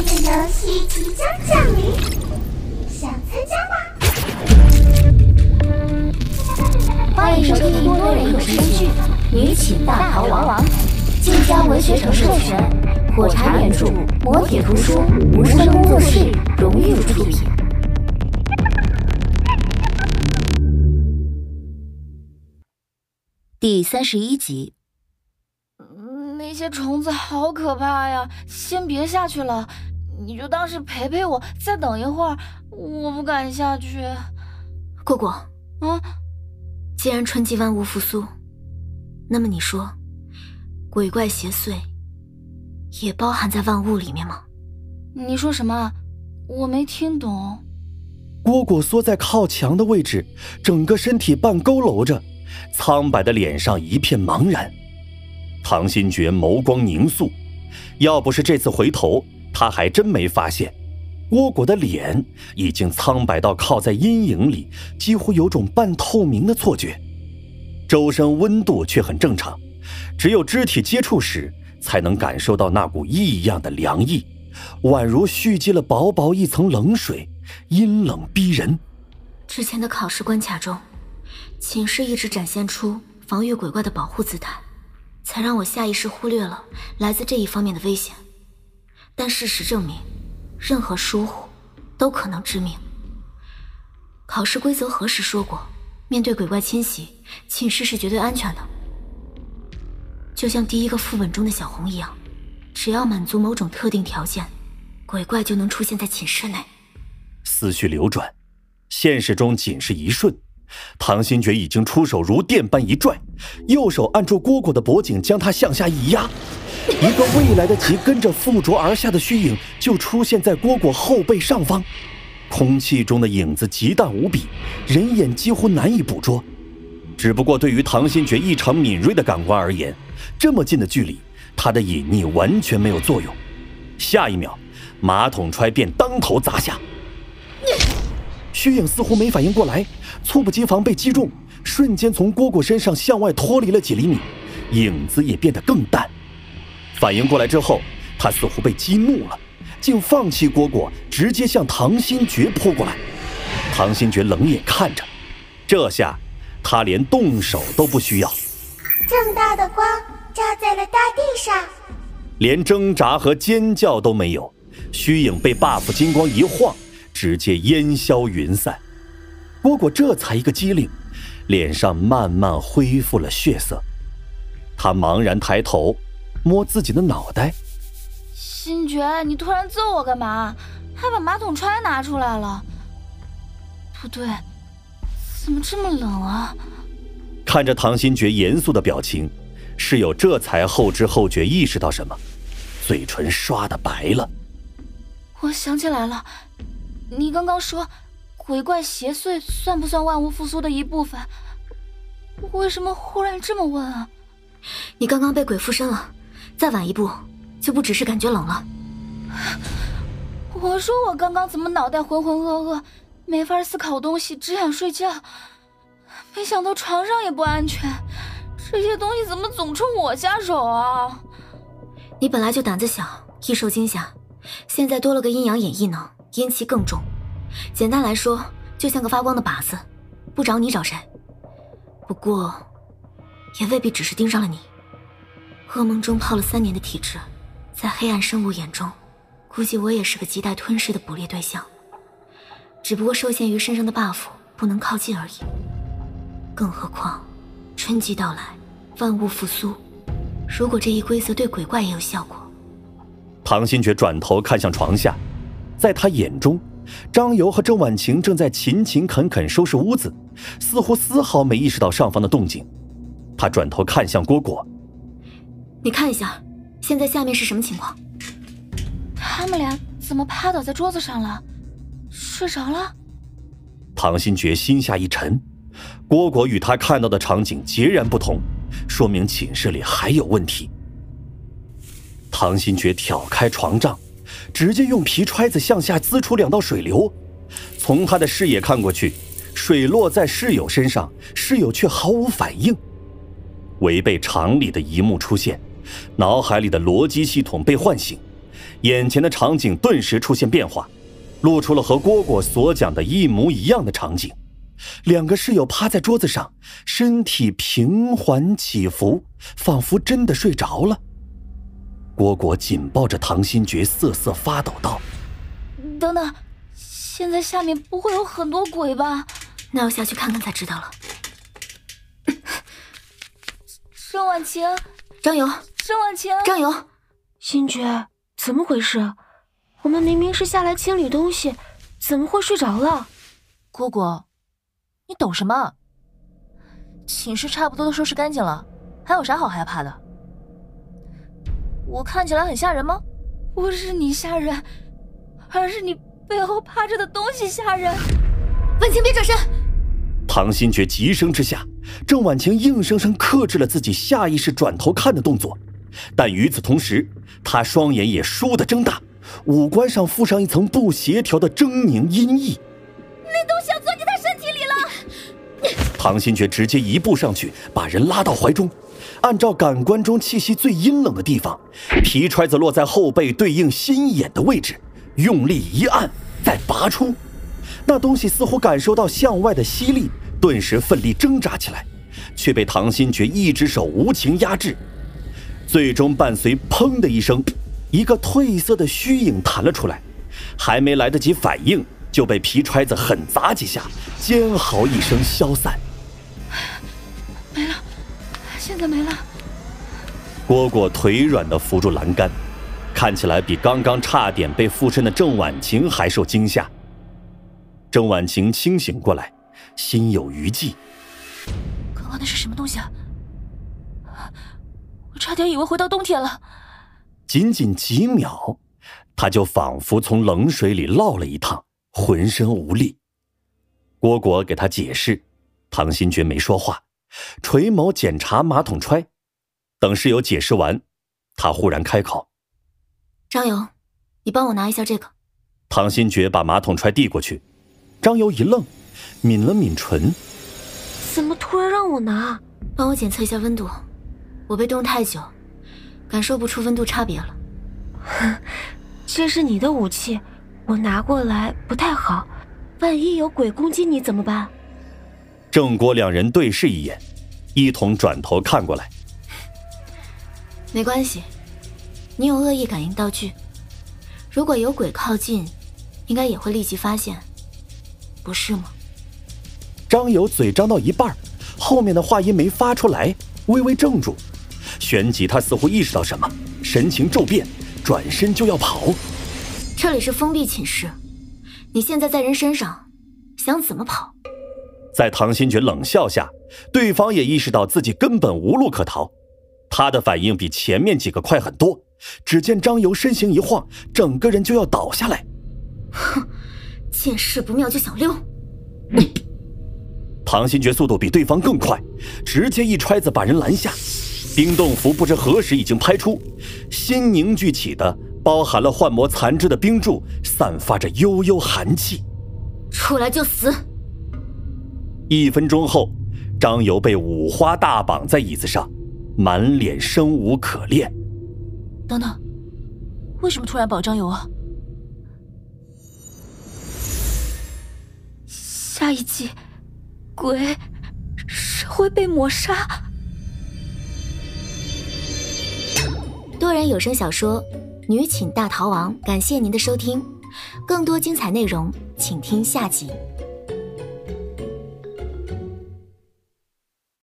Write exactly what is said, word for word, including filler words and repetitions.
的游戏即将降临，想参加吗？ 欢迎收听多人有声剧《女寝大逃亡》，晋江文学城授权，火柴原著，磨铁图书，无声工作室荣誉出品。第三十一集。 那些虫子好可怕呀，先别下去了，你就当是陪陪我，再等一会儿，我不敢下去。 果果， 啊， 既然春季万物复苏，那么你说鬼怪邪祟也包含在万物里面吗？ 你说什么？我没听懂。 蝈蝈缩在靠墙的位置，整个身体半佝偻着，苍白的脸上一片茫然。唐新觉眸光凝肃，要不是这次回头，他还真没发现蝈蝈的脸已经苍白到靠在阴影里，几乎有种半透明的错觉。周身温度却很正常，只有肢体接触时才能感受到那股异样的凉意，宛如蓄积了薄薄一层冷水，阴冷逼人。 之前的考试关卡中，寝室一直展现出防御鬼怪的保护姿态，才让我下意识忽略了来自这一方面的危险。但事实证明，任何疏忽都可能致命。考试规则何时说过，面对鬼怪侵袭，寝室是绝对安全的。就像第一个副本中的小红一样，只要满足某种特定条件，鬼怪就能出现在寝室内。 思绪流转，现实中仅是一瞬，唐新觉已经出手如电般一拽，右手按住蝈蝈的脖颈，将他向下一压，一个未来得及跟着附着而下的虚影就出现在蝈蝈后背上方。空气中的影子极淡无比，人眼几乎难以捕捉。只不过对于唐新觉异常敏锐的感官而言，这么近的距离，他的隐匿完全没有作用。下一秒，马桶揣便当头砸下。虚影似乎没反应过来，猝不及防被击中，瞬间从蝈蝈身上向外脱离了几厘米，影子也变得更淡。反应过来之后，他似乎被激怒了，竟放弃蝈蝈，直接向唐新觉扑过来。唐新觉冷眼看着，这下他连动手都不需要。 正大的光照在了大地上， 连挣扎和尖叫都没有，虚影被 buff 金光一晃，直接烟消云散。蝈蝈这才一个机灵，脸上慢慢恢复了血色。他茫然抬头摸自己的脑袋。 新觉，你突然揍我干嘛？还把马桶揣拿出来了。不对，怎么这么冷啊？ 看着唐新觉严肃的表情，室友这才后知后觉意识到什么，嘴唇刷得白了。 我想起来了，你刚刚说鬼怪邪祟算不算万物复苏的一部分？为什么忽然这么问啊？ 你刚刚被鬼附身了，再晚一步就不只是感觉冷了。 我说我刚刚怎么脑袋浑浑噩噩，没法思考东西，只想睡觉，没想到床上也不安全，这些东西怎么总冲我下手啊？ 你本来就胆子小，易受惊吓，现在多了个阴阳眼异能，阴气更重。简单来说，就像个发光的靶子，不找你找谁？不过也未必只是盯上了你。噩梦中泡了三年的体质，在黑暗生物眼中，估计我也是个亟待吞噬的捕猎对象，只不过受限于身上的 buff 不能靠近而已。更何况春季到来，万物复苏，如果这一规则对鬼怪也有效果。 唐新觉转头看向床下，在他眼中，张游和郑婉晴正在勤勤恳恳收拾屋子，似乎丝毫没意识到上方的动静。他转头看向蝈蝈， 你看一下现在下面是什么情况？ 他们俩怎么趴倒在桌子上了？睡着了？ 唐新觉心下一沉，蝈蝈与他看到的场景截然不同，说明寝室里还有问题。唐新觉挑开床帐，直接用皮揣子向下滋出两道水流。从他的视野看过去，水落在室友身上，室友却毫无反应。违背常理的一幕出现，脑海里的逻辑系统被唤醒， 眼前的场景顿时出现变化，露出了和蝈蝈所讲的一模一样的场景。两个室友趴在桌子上，身体平缓起伏，仿佛真的睡着了。蝈蝈紧抱着唐新觉瑟瑟发抖道： 等等，现在下面不会有很多鬼吧？ 那要下去看看才知道了。 郑婉晴， 张游， 郑婉晴， 张游， 新觉，怎么回事？我们明明是下来清理东西，怎么会睡着了？ 蝈蝈，你懂什么？寝室差不多都收拾干净了，还有啥好害怕的？我看起来很吓人吗？ 不是你吓人，而是你背后趴着的东西吓人。 婉晴，别转身！ 唐新觉急声之下，郑婉晴硬生生克制了自己下意识转头看的动作，但与此同时，她双眼也倏地睁大，五官上附上一层不协调的狰狞阴翳。 那东西要钻进他身体里了！ 唐新觉直接一步上去，把人拉到怀中，按照感官中气息最阴冷的地方，皮揣子落在后背对应心眼的位置，用力一按，再拔出。那东西似乎感受到向外的吸力，顿时奋力挣扎起来，却被唐新觉一只手无情压制。最终伴随砰的一声，一个褪色的虚影弹了出来，还没来得及反应，就被皮揣子狠砸几下，尖嚎一声消散。 没了，现在没了。 蝈蝈腿软地扶住栏杆，看起来比刚刚差点被附身的郑婉晴还受惊吓。郑婉晴清醒过来，心有余悸。 刚刚那是什么东西啊？我差点以为回到冬天了。 仅仅几秒，他就仿佛从冷水里落了一趟，浑身无力。蝈蝈给他解释，唐新觉没说话，垂眸检查马桶揣。等室友解释完，他忽然开口： 张游，你帮我拿一下这个。 唐新觉把马桶揣递过去，张游一愣，抿了抿唇。 怎么突然让我拿？ 帮我检测一下温度，我被冻太久，感受不出温度差别了。 这是你的武器，我拿过来不太好，万一有鬼攻击你怎么办？ 郑郭两人对视一眼，一同转头看过来。 没关系，你有恶意感应道具，如果有鬼靠近，应该也会立即发现，不是吗？ 张友嘴张到一半，后面的话音没发出来，微微怔住，旋即他似乎意识到什么，神情骤变，转身就要跑。 这里是封闭寝室，你现在在人身上，想怎么跑？ 在唐新觉冷笑下，对方也意识到自己根本无路可逃，他的反应比前面几个快很多。只见张游身形一晃，整个人就要倒下来。 哼，见势不妙就想溜。 唐新觉速度比对方更快，直接一揣子把人拦下。冰冻符不知何时已经拍出，新凝聚起的包含了幻魔残肢的冰柱散发着悠悠寒气。 出来就死！ 一分钟后，张游被五花大绑在椅子上，满脸生无可恋。 等等，为什么突然绑张游啊？ 下一季，鬼是会被抹杀。 多人有声小说《女寝大逃亡》，感谢您的收听，更多精彩内容请听下集。